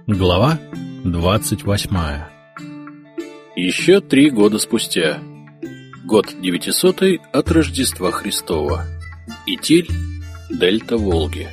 Глава 28. Еще 3 года спустя. Год 900 от Рождества Христова. Итиль, дельта Волги.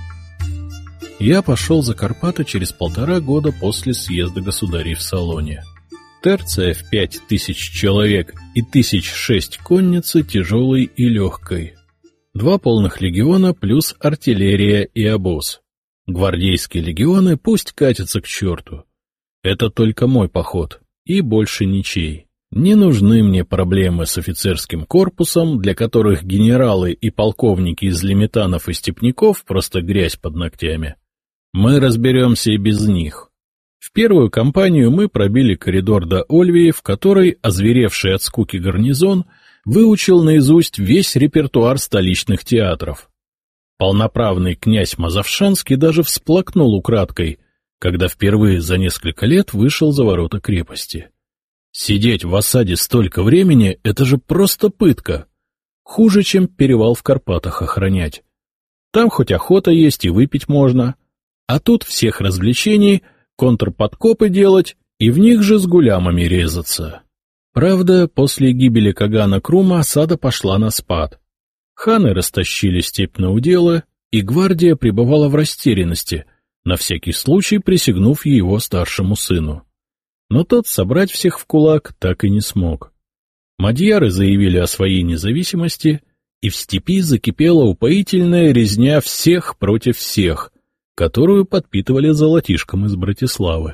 Я пошел за Карпаты через 1,5 года после съезда государей в Салоне. Терция в 5000 человек и 1006 конницы тяжелой и легкой. 2 полных легиона плюс артиллерия и обоз. Гвардейские легионы пусть катятся к черту. Это только мой поход, и больше ничей. Не нужны мне проблемы с офицерским корпусом, для которых генералы и полковники из лимитанов и степняков просто грязь под ногтями. Мы разберемся и без них. В первую кампанию мы пробили коридор до Ольвии, в которой озверевший от скуки гарнизон выучил наизусть весь репертуар столичных театров. Полноправный князь Мазовшанский даже всплакнул украдкой, когда впервые за несколько лет вышел за ворота крепости. Сидеть в осаде столько времени — это же просто пытка. Хуже, чем перевал в Карпатах охранять. Там хоть охота есть и выпить можно, а тут всех развлечений, контрподкопы делать и в них же с гулямами резаться. Правда, после гибели Кагана Крума осада пошла на спад. Ханы растащили степь на уделы, и гвардия пребывала в растерянности, на всякий случай присягнув его старшему сыну. Но тот собрать всех в кулак так и не смог. Мадьяры заявили о своей независимости, и в степи закипела упоительная резня всех против всех, которую подпитывали золотишком из Братиславы.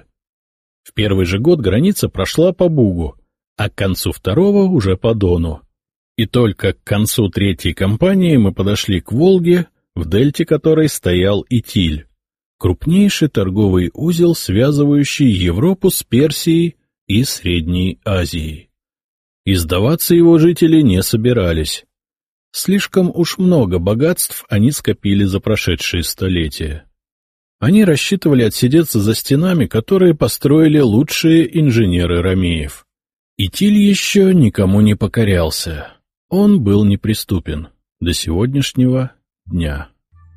В первый же год граница прошла по Бугу, а к концу второго уже по Дону. И только к концу 3-й кампании мы подошли к Волге, в дельте которой стоял Итиль, крупнейший торговый узел, связывающий Европу с Персией и Средней Азией. И сдаваться его жители не собирались. Слишком уж много богатств они скопили за прошедшие столетия. Они рассчитывали отсидеться за стенами, которые построили лучшие инженеры ромеев. Итиль еще никому не покорялся. Он был неприступен до сегодняшнего дня.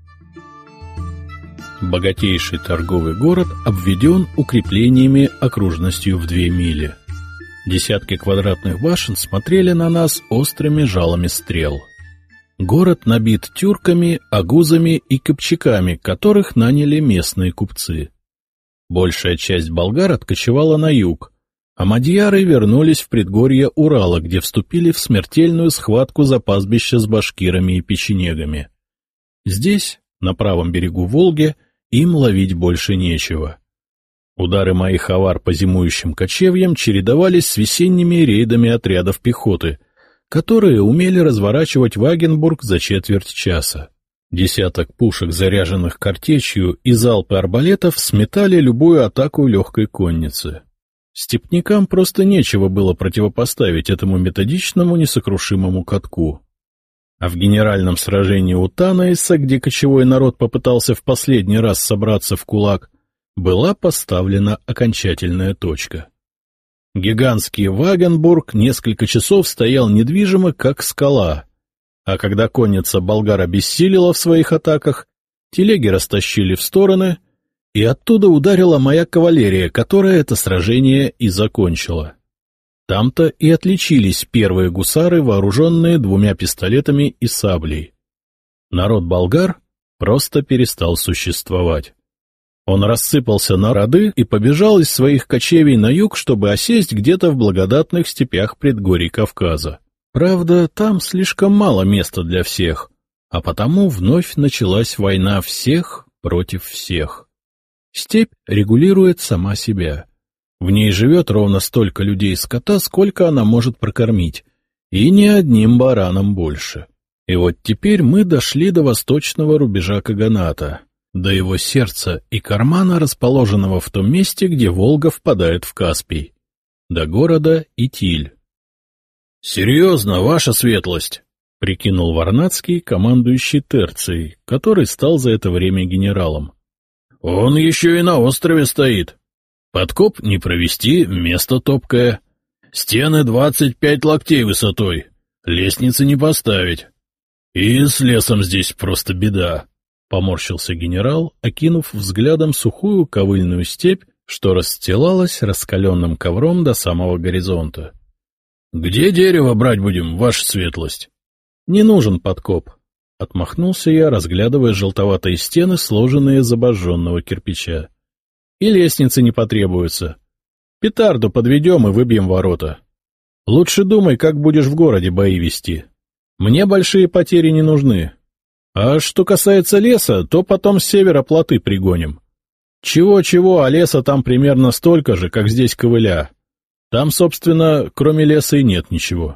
Богатейший торговый город обведен укреплениями окружностью в 2 мили. Десятки квадратных башен смотрели на нас острыми жалами стрел. Город набит тюрками, агузами и копчаками, которых наняли местные купцы. Большая часть болгар откочевала на юг, а мадьяры вернулись в предгорье Урала, где вступили в смертельную схватку за пастбище с башкирами и печенегами. Здесь, на правом берегу Волги, им ловить больше нечего. Удары моих авар по зимующим кочевьям чередовались с весенними рейдами отрядов пехоты, которые умели разворачивать Вагенбург за четверть часа. Десяток пушек, заряженных картечью, и залпы арбалетов сметали любую атаку легкой конницы. Степнякам просто нечего было противопоставить этому методичному несокрушимому катку. А в генеральном сражении у Танаиса, где кочевой народ попытался в последний раз собраться в кулак, была поставлена окончательная точка. Гигантский Вагенбург несколько часов стоял недвижимо, как скала, а когда конница болгар обессилила в своих атаках, телеги растащили в стороны, и оттуда ударила моя кавалерия, которая это сражение и закончила. Там-то и отличились первые гусары, вооруженные 2 пистолетами и саблей. Народ болгар просто перестал существовать. Он рассыпался на роды и побежал из своих кочевий на юг, чтобы осесть где-то в благодатных степях предгорий Кавказа. Правда, там слишком мало места для всех, а потому вновь началась война всех против всех. Степь регулирует сама себя. В ней живет ровно столько людей и скота, сколько она может прокормить, и ни одним бараном больше. И вот теперь мы дошли до восточного рубежа Каганата, до его сердца и кармана, расположенного в том месте, где Волга впадает в Каспий, до города Итиль. — Серьезно, ваша светлость! — прикинул Варнадский, командующий Терцией, который стал за это время генералом. — Он еще и на острове стоит. Подкоп не провести, место топкое. Стены 25 локтей высотой, лестницы не поставить. И с лесом здесь просто беда. — поморщился генерал, окинув взглядом сухую ковыльную степь, что расстилалась раскаленным ковром до самого горизонта. — Где дерево брать будем, ваша светлость? — Не нужен подкоп, — отмахнулся я, разглядывая желтоватые стены, сложенные из обожженного кирпича. — И лестницы не потребуются. Петарду подведем и выбьем ворота. Лучше думай, как будешь в городе бои вести. Мне большие потери не нужны. А что касается леса, то потом с севера плоты пригоним. Чего-чего, а леса там примерно столько же, как здесь ковыля. Там, собственно, кроме леса и нет ничего.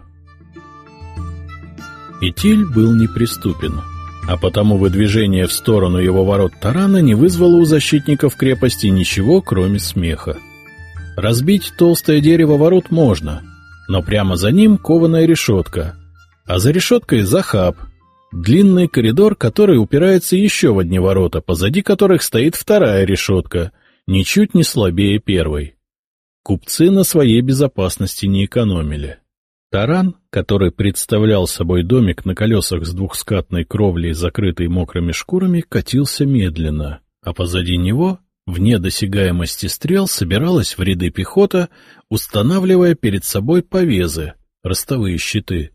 Итиль был неприступен, а потому выдвижение в сторону его ворот тарана не вызвало у защитников крепости ничего, кроме смеха. Разбить толстое дерево ворот можно, но прямо за ним кованая решетка, а за решеткой захаб, длинный коридор, который упирается еще в одни ворота, позади которых стоит вторая решетка, ничуть не слабее первой. Купцы на своей безопасности не экономили. Таран, который представлял собой домик на колесах с двухскатной кровлей, закрытой мокрыми шкурами, катился медленно, а позади него, вне досягаемости стрел, собиралась в ряды пехота, устанавливая перед собой повезы, ростовые щиты.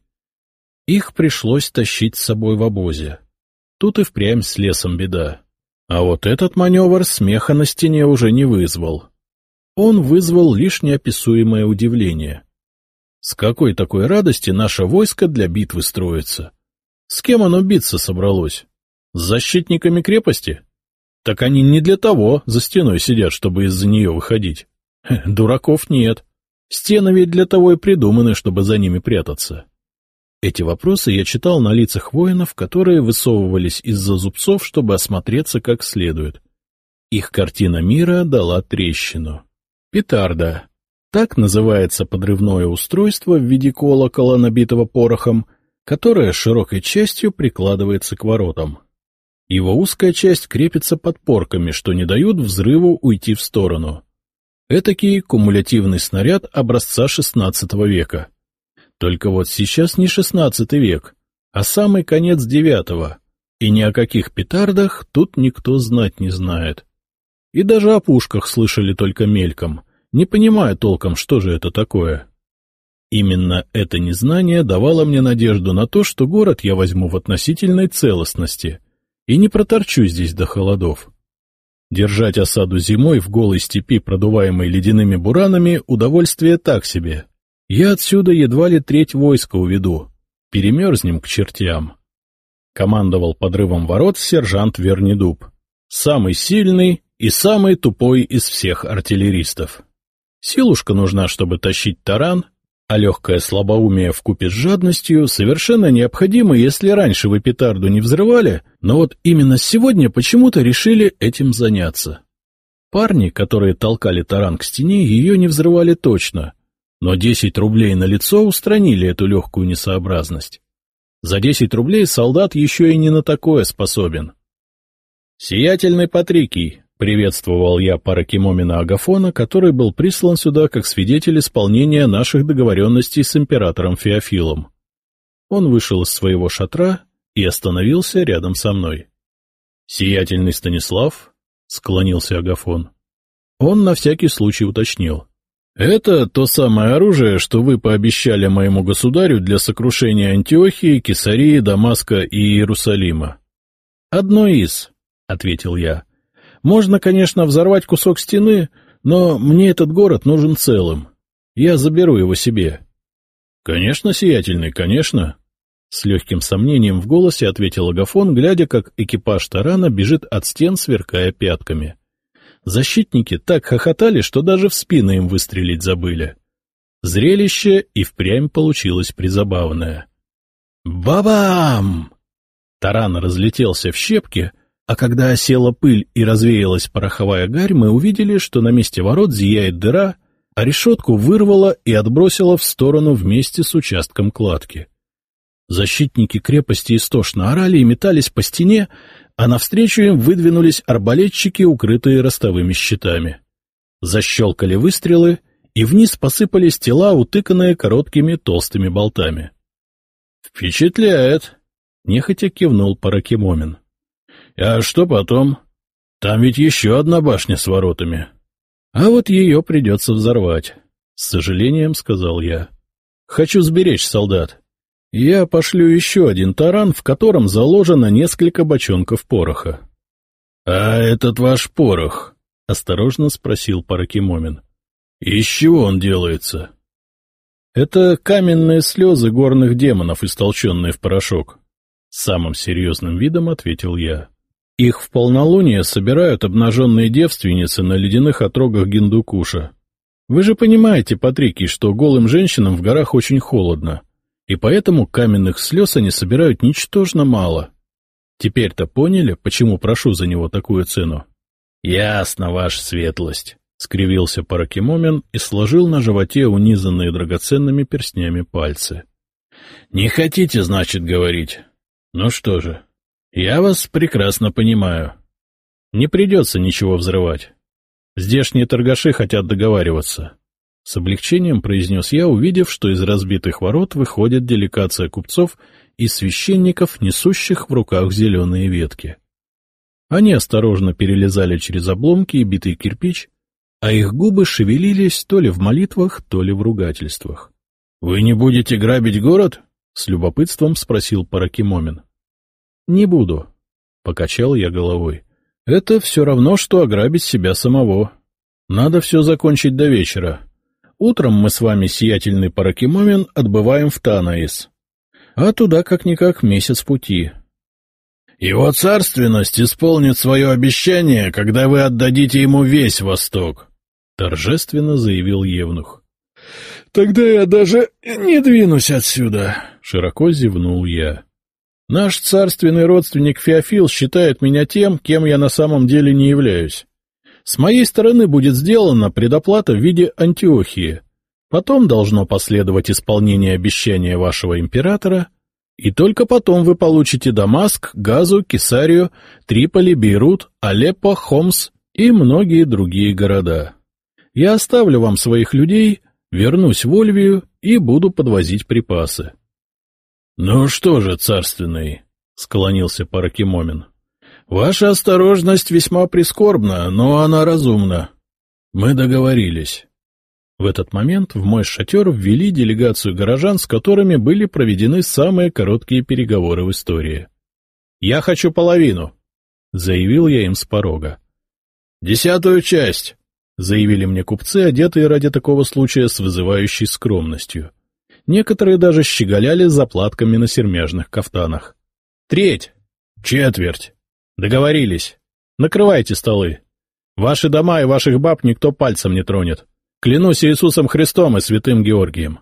Их пришлось тащить с собой в обозе. Тут и впрямь с лесом беда. А вот этот маневр смеха на стене уже не вызвал. Он вызвал лишь неописуемое удивление. С какой такой радости наше войско для битвы строится? С кем оно биться собралось? С защитниками крепости? Так они не для того за стеной сидят, чтобы из-за нее выходить. Дураков нет. Стены ведь для того и придуманы, чтобы за ними прятаться. Эти вопросы я читал на лицах воинов, которые высовывались из-за зубцов, чтобы осмотреться как следует. Их картина мира дала трещину. Петарда. Так называется подрывное устройство в виде колокола, набитого порохом, которое широкой частью прикладывается к воротам. Его узкая часть крепится подпорками, что не дают взрыву уйти в сторону. Этакий кумулятивный снаряд образца XVI века. Только вот сейчас не XVI век, а самый конец IX, и ни о каких петардах тут никто знать не знает. И даже о пушках слышали только мельком, не понимая толком, что же это такое. Именно это незнание давало мне надежду на то, что город я возьму в относительной целостности и не проторчу здесь до холодов. Держать осаду зимой в голой степи, продуваемой ледяными буранами, удовольствие так себе. Я отсюда едва ли треть войска уведу. Перемерзнем к чертям. Командовал подрывом ворот сержант Вернидуб, самый сильный и самый тупой из всех артиллеристов. Силушка нужна, чтобы тащить таран, а легкое слабоумие вкупе с жадностью совершенно необходимо, если раньше вы петарду не взрывали, но вот именно сегодня почему-то решили этим заняться. Парни, которые толкали таран к стене, ее не взрывали точно, но 10 рублей на лицо устранили эту легкую несообразность. За 10 рублей солдат еще и не на такое способен. «Сиятельный Патрикий», — приветствовал я паракимомена Агафона, который был прислан сюда как свидетель исполнения наших договоренностей с императором Феофилом. Он вышел из своего шатра и остановился рядом со мной. «Сиятельный Станислав», — склонился Агафон. Он на всякий случай уточнил. «Это то самое оружие, что вы пообещали моему государю для сокрушения Антиохии, Кесарии, Дамаска и Иерусалима?» «Одно из», — ответил я. «Можно, конечно, взорвать кусок стены, но мне этот город нужен целым. Я заберу его себе». «Конечно, сиятельный, конечно», — с легким сомнением в голосе ответил Агафон, глядя, как экипаж тарана бежит от стен, сверкая пятками. Защитники так хохотали, что даже в спину им выстрелить забыли. Зрелище и впрямь получилось призабавное. Ба-бам! Таран разлетелся в щепки, а когда осела пыль и развеялась пороховая гарь, мы увидели, что на месте ворот зияет дыра, а решетку вырвало и отбросило в сторону вместе с участком кладки. Защитники крепости истошно орали и метались по стене, а навстречу им выдвинулись арбалетчики, укрытые ростовыми щитами. Защелкали выстрелы, и вниз посыпались тела, утыканные короткими толстыми болтами. — Впечатляет! — нехотя кивнул Паракимомин. А что потом? Там ведь еще одна башня с воротами. А вот ее придется взорвать, — с сожалением сказал я. Хочу сберечь солдат. Я пошлю еще один таран, в котором заложено несколько бочонков пороха. — А этот ваш порох? — осторожно спросил Паракимомин. — Из чего он делается? — Это каменные слезы горных демонов, истолченные в порошок. Самым серьезным видом ответил я. Их в полнолуние собирают обнаженные девственницы на ледяных отрогах Гиндукуша. Вы же понимаете, Патрикий, что голым женщинам в горах очень холодно, и поэтому каменных слез они собирают ничтожно мало. Теперь-то поняли, почему прошу за него такую цену? — Ясно, ваша светлость, — скривился Паракимомин и сложил на животе унизанные драгоценными перстнями пальцы. — Не хотите, значит, говорить? Ну что же, я вас прекрасно понимаю. Не придется ничего взрывать. Здешние торгаши хотят договариваться. С облегчением произнес я, увидев, что из разбитых ворот выходит делегация купцов и священников, несущих в руках зеленые ветки. Они осторожно перелезали через обломки и битый кирпич, а их губы шевелились то ли в молитвах, то ли в ругательствах. — Вы не будете грабить город? — с любопытством спросил Паракимомин. — Не буду, — покачал я головой. — Это все равно, что ограбить себя самого. Надо все закончить до вечера. Утром мы с вами, сиятельный Паракимомин, отбываем в Танаис. А туда как-никак месяц пути. — Его царственность исполнит свое обещание, когда вы отдадите ему весь Восток, — торжественно заявил евнух. — Тогда я даже не двинусь отсюда, — широко зевнул я. Наш царственный родственник Феофил считает меня тем, кем я на самом деле не являюсь. С моей стороны будет сделана предоплата в виде Антиохии. Потом должно последовать исполнение обещания вашего императора, и только потом вы получите Дамаск, Газу, Кесарию, Триполи, Бейрут, Алеппо, Хомс и многие другие города. Я оставлю вам своих людей, вернусь в Ольвию и буду подвозить припасы. — Ну что же, царственный, — склонился Паракимомин, — ваша осторожность весьма прискорбна, но она разумна. Мы договорились. В этот момент в мой шатер ввели делегацию горожан, с которыми были проведены самые короткие переговоры в истории. — Я хочу половину, — заявил я им с порога. — 10-ю часть, — заявили мне купцы, одетые ради такого случая с вызывающей скромностью. Некоторые даже щеголяли заплатками на сермяжных кафтанах. — 1/3, 1/4. Договорились. Накрывайте столы. Ваши дома и ваших баб никто пальцем не тронет. Клянусь Иисусом Христом и святым Георгием.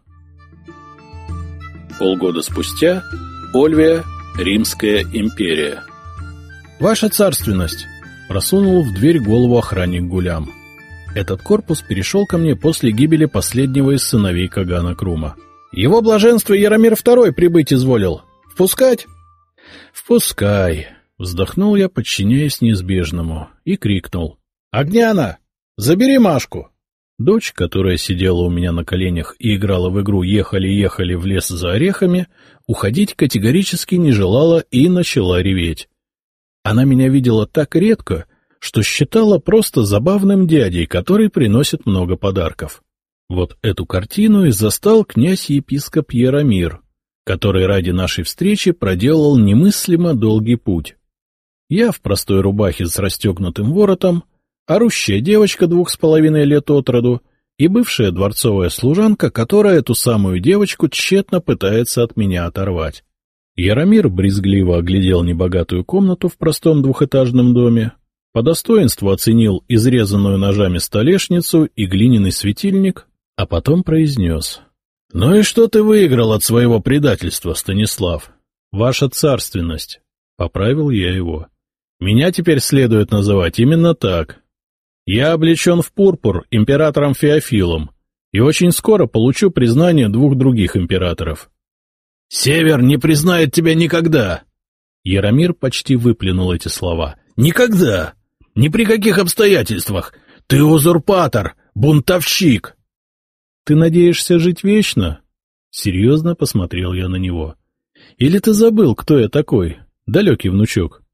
Полгода спустя. Ольвия, Римская империя. — Ваша царственность! — просунул в дверь голову охранник Гулям. Этот корпус перешел ко мне после гибели последнего из сыновей Кагана Крума. — Его блаженство Яромир II прибыть изволил. Впускать? — Впускай! — вздохнул я, подчиняясь неизбежному, и крикнул. — Огняна! Забери Машку! Дочь, которая сидела у меня на коленях и играла в игру «Ехали-ехали в лес за орехами», уходить категорически не желала и начала реветь. Она меня видела так редко, что считала просто забавным дядей, который приносит много подарков. Вот эту картину и застал князь-епископ Яромир, который ради нашей встречи проделал немыслимо долгий путь. Я в простой рубахе с расстегнутым воротом, орущая девочка 2,5 лет от роду и бывшая дворцовая служанка, которая эту самую девочку тщетно пытается от меня оторвать. Яромир брезгливо оглядел небогатую комнату в простом двухэтажном доме, по достоинству оценил изрезанную ножами столешницу и глиняный светильник, а потом произнес. — Ну и что ты выиграл от своего предательства, Станислав? — Ваша царственность, — поправил я его. — Меня теперь следует называть именно так. Я облечен в пурпур императором Феофилом и очень скоро получу признание 2 других императоров. — Север не признает тебя никогда! Яромир почти выплюнул эти слова. — Никогда! Ни при каких обстоятельствах! Ты узурпатор, бунтовщик! — Ты надеешься жить вечно? Серьезно посмотрел я на него. — Или ты забыл, кто я такой, далекий внучок?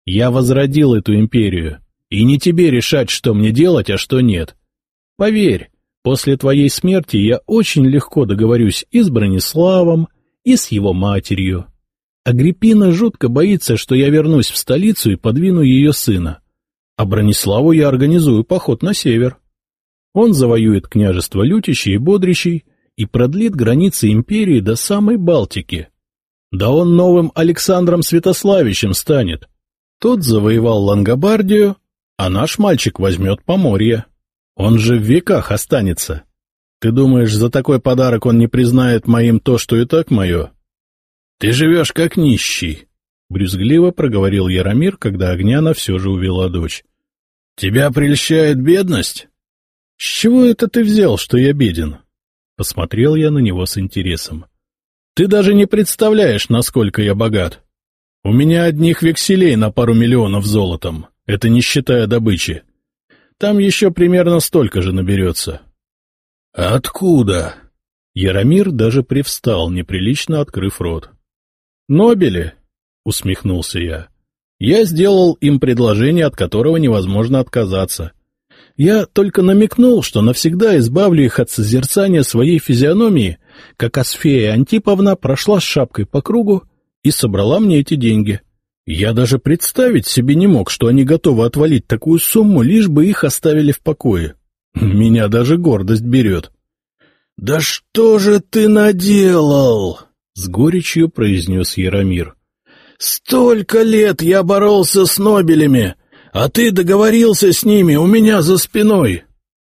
Я возродил эту империю, и не тебе решать, что мне делать, а что нет. Поверь, после твоей смерти я очень легко договорюсь и с Брониславом, и с его матерью. Агриппина жутко боится, что я вернусь в столицу и подвину ее сына. А Брониславу я организую поход на север. Он завоюет княжество Лютичей и Бодричей и продлит границы империи до самой Балтики. Да он новым Александром Святославичем станет. Тот завоевал Лангобардию, а наш мальчик возьмет Поморье. Он же в веках останется. Ты думаешь, за такой подарок он не признает моим то, что и так мое? Ты живешь как нищий, — брюзгливо проговорил Яромир, когда Огняна все же увела дочь. Тебя прельщает бедность? С чего это ты взял, что я беден? Посмотрел я на него с интересом. Ты даже не представляешь, насколько я богат. У меня одних векселей на пару миллионов золотом, это не считая добычи. Там еще примерно столько же наберется. — Откуда? Яромир даже привстал, неприлично открыв рот. — Нобели, — усмехнулся я. Я сделал им предложение, от которого невозможно отказаться. Я только намекнул, что навсегда избавлю их от созерцания своей физиономии, как Асфея Антиповна прошла с шапкой по кругу и собрала мне эти деньги. Я даже представить себе не мог, что они готовы отвалить такую сумму, лишь бы их оставили в покое. Меня даже гордость берет. — Да что же ты наделал? — с горечью произнес Яромир. — Столько лет я боролся с нобелями, а ты договорился с ними у меня за спиной.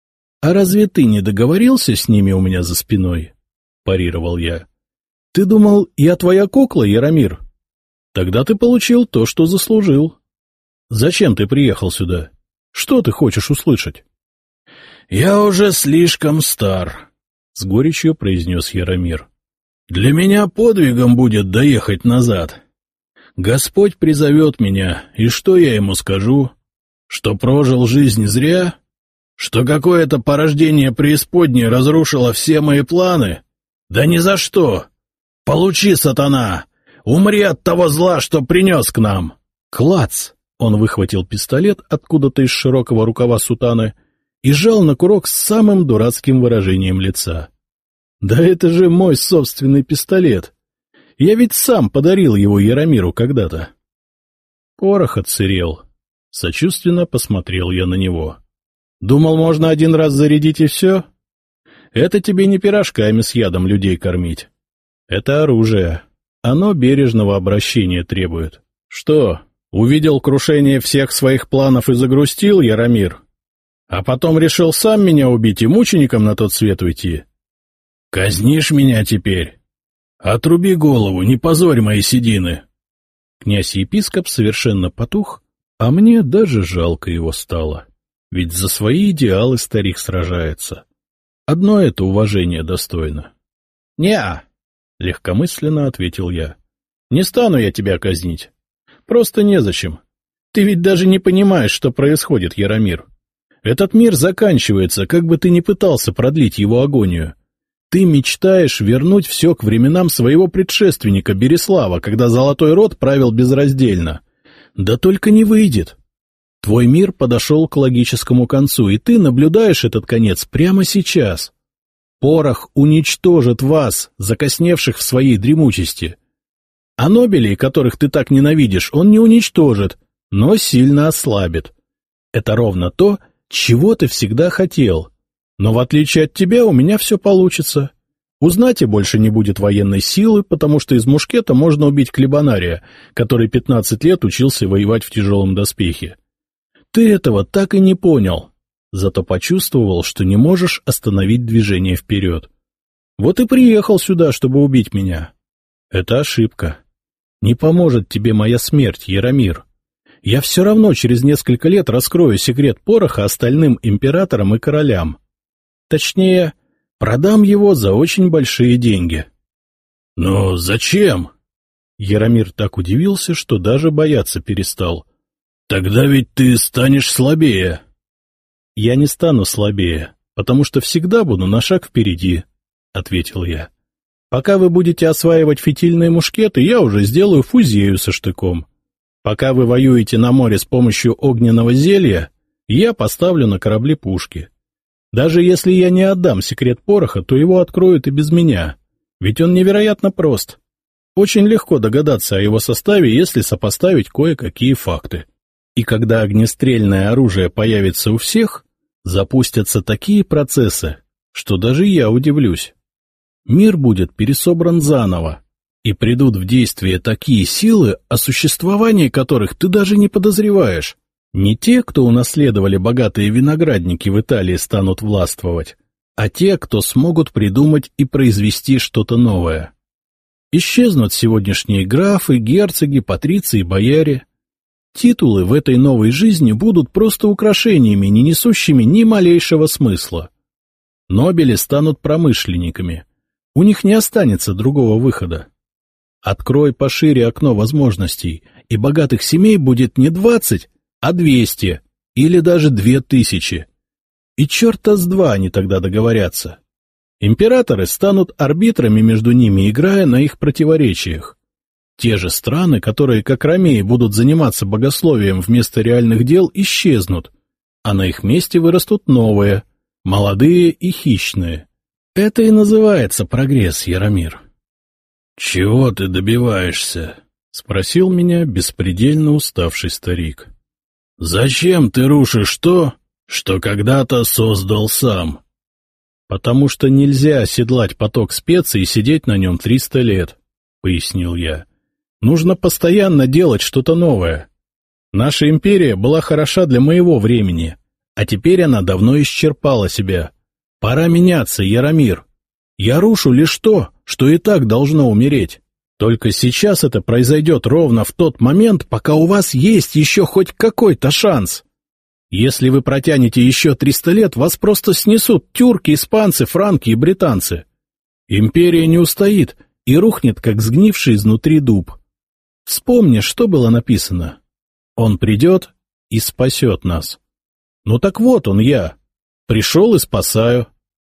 — А разве ты не договорился с ними у меня за спиной? — парировал я. — Ты думал, я твоя кукла, Яромир? Тогда ты получил то, что заслужил. Зачем ты приехал сюда? Что ты хочешь услышать? — Я уже слишком стар, — с горечью произнес Яромир. — Для меня подвигом будет доехать назад. Господь призовет меня, и что я ему скажу? Что прожил жизнь зря? Что какое-то порождение преисподней разрушило все мои планы? Да ни за что! Получи, сатана! Умри от того зла, что принес к нам! Клац! Он выхватил пистолет откуда-то из широкого рукава сутаны и жал на курок с самым дурацким выражением лица. Да это же мой собственный пистолет! Я ведь сам подарил его Яромиру когда-то. Порох отсырел. Сочувственно посмотрел я на него. Думал, можно один раз зарядить и все? Это тебе не пирожками с ядом людей кормить. Это оружие. Оно бережного обращения требует. Что, увидел крушение всех своих планов и загрустил, Яромир? А потом решил сам меня убить и мучеником на тот свет уйти? Казнишь меня теперь? Отруби голову, не позорь мои седины. Князь-епископ совершенно потух, а мне даже жалко его стало. Ведь за свои идеалы старик сражается. Одно это уважение достойно. — Не-а, — легкомысленно ответил я. — Не стану я тебя казнить. Просто незачем. Ты ведь даже не понимаешь, что происходит, Яромир. Этот мир заканчивается, как бы ты ни пытался продлить его агонию. Ты мечтаешь вернуть все к временам своего предшественника Берислава, когда Золотой Род правил безраздельно. Да только не выйдет. Твой мир подошел к логическому концу, и ты наблюдаешь этот конец прямо сейчас. Порох уничтожит вас, закосневших в своей дремучести. А нобелей, которых ты так ненавидишь, он не уничтожит, но сильно ослабит. Это ровно то, чего ты всегда хотел. Но в отличие от тебя у меня все получится. У знати больше не будет военной силы, потому что из мушкета можно убить клебанария, который 15 лет учился воевать в тяжелом доспехе. Ты этого так и не понял, зато почувствовал, что не можешь остановить движение вперед. Вот и приехал сюда, чтобы убить меня. Это ошибка. Не поможет тебе моя смерть, Яромир. Я все равно через несколько лет раскрою секрет пороха остальным императорам и королям. Точнее, продам его за очень большие деньги. — Но зачем? Яромир так удивился, что даже бояться перестал. — Тогда ведь ты станешь слабее. — Я не стану слабее, потому что всегда буду на шаг впереди, — ответил я. — Пока вы будете осваивать фитильные мушкеты, я уже сделаю фузею со штыком. Пока вы воюете на море с помощью огненного зелья, я поставлю на корабли пушки. Даже если я не отдам секрет пороха, то его откроют и без меня, ведь он невероятно прост. Очень легко догадаться о его составе, если сопоставить кое-какие факты. И когда огнестрельное оружие появится у всех, запустятся такие процессы, что даже я удивлюсь. Мир будет пересобран заново, и придут в действие такие силы, о существовании которых ты даже не подозреваешь. Не те, кто унаследовали богатые виноградники в Италии, станут властвовать, а те, кто смогут придумать и произвести что-то новое. Исчезнут сегодняшние графы, герцоги, патриции, бояре. Титулы в этой новой жизни будут просто украшениями, не несущими ни малейшего смысла. Нобели станут промышленниками. У них не останется другого выхода. Открой пошире окно возможностей, и богатых семей будет не 20, а 200 или даже 2000. И черта с два они тогда договорятся. Императоры станут арбитрами между ними, играя на их противоречиях. Те же страны, которые, как ромеи, будут заниматься богословием вместо реальных дел, исчезнут, а на их месте вырастут новые, молодые и хищные. Это и называется прогресс, Яромир. — Чего ты добиваешься? — спросил меня беспредельно уставший старик. — Зачем ты рушишь то, что когда-то создал сам? — Потому что нельзя оседлать поток специй и сидеть на нем 300 лет, — пояснил я. — Нужно постоянно делать что-то новое. Наша империя была хороша для моего времени, а теперь она давно исчерпала себя. Пора меняться, Яромир. Я рушу лишь то, что и так должно умереть. Только сейчас это произойдет ровно в тот момент, пока у вас есть еще хоть какой-то шанс. Если вы протянете еще 300 лет, вас просто снесут тюрки, испанцы, франки и британцы. Империя не устоит и рухнет, как сгнивший изнутри дуб. Вспомни, что было написано. Он придет и спасет нас. Ну так вот он я. Пришел и спасаю.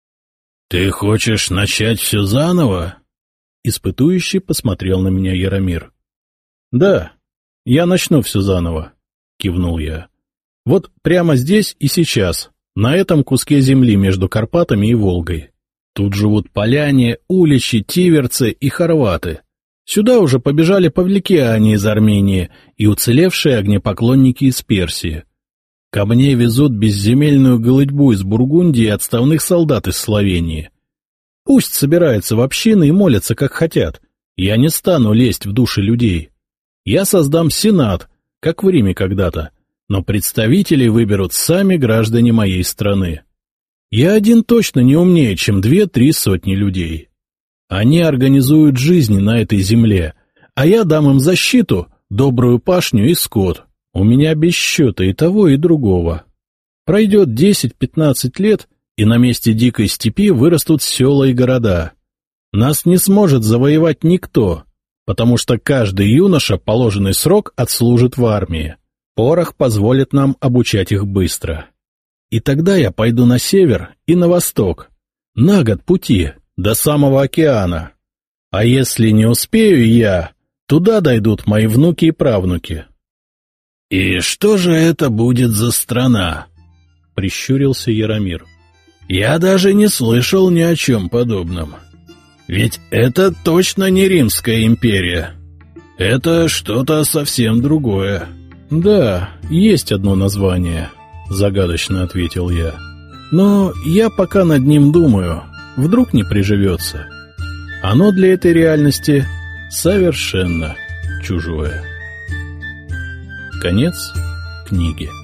— Ты хочешь начать все заново? Испытующий посмотрел на меня Яромир. — Да, я начну все заново, — кивнул я. — Вот прямо здесь и сейчас, на этом куске земли между Карпатами и Волгой. Тут живут поляне, уличи, тиверцы и хорваты. Сюда уже побежали павликиане из Армении и уцелевшие огнепоклонники из Персии. Ко мне везут безземельную голытьбу из Бургундии и отставных солдат из Словении. Пусть собираются в общины и молятся, как хотят. Я не стану лезть в души людей. Я создам сенат, как в Риме когда-то, но представителей выберут сами граждане моей страны. Я один точно не умнее, чем 2-3 сотни людей. Они организуют жизни на этой земле, а я дам им защиту, добрую пашню и скот. У меня без счета и того, и другого. Пройдет 10-15 лет, и на месте дикой степи вырастут села и города. Нас не сможет завоевать никто, потому что каждый юноша положенный срок отслужит в армии. Порох позволит нам обучать их быстро. И тогда я пойду на север и на восток, на год пути, до самого океана. А если не успею я, туда дойдут мои внуки и правнуки. — И что же это будет за страна? — прищурился Яромир. — Я даже не слышал ни о чем подобном. Ведь это точно не Римская империя. Это что-то совсем другое. — Да, есть одно название, — загадочно ответил я. — Но я пока над ним думаю, вдруг не приживется. Оно для этой реальности совершенно чужое. Конец книги.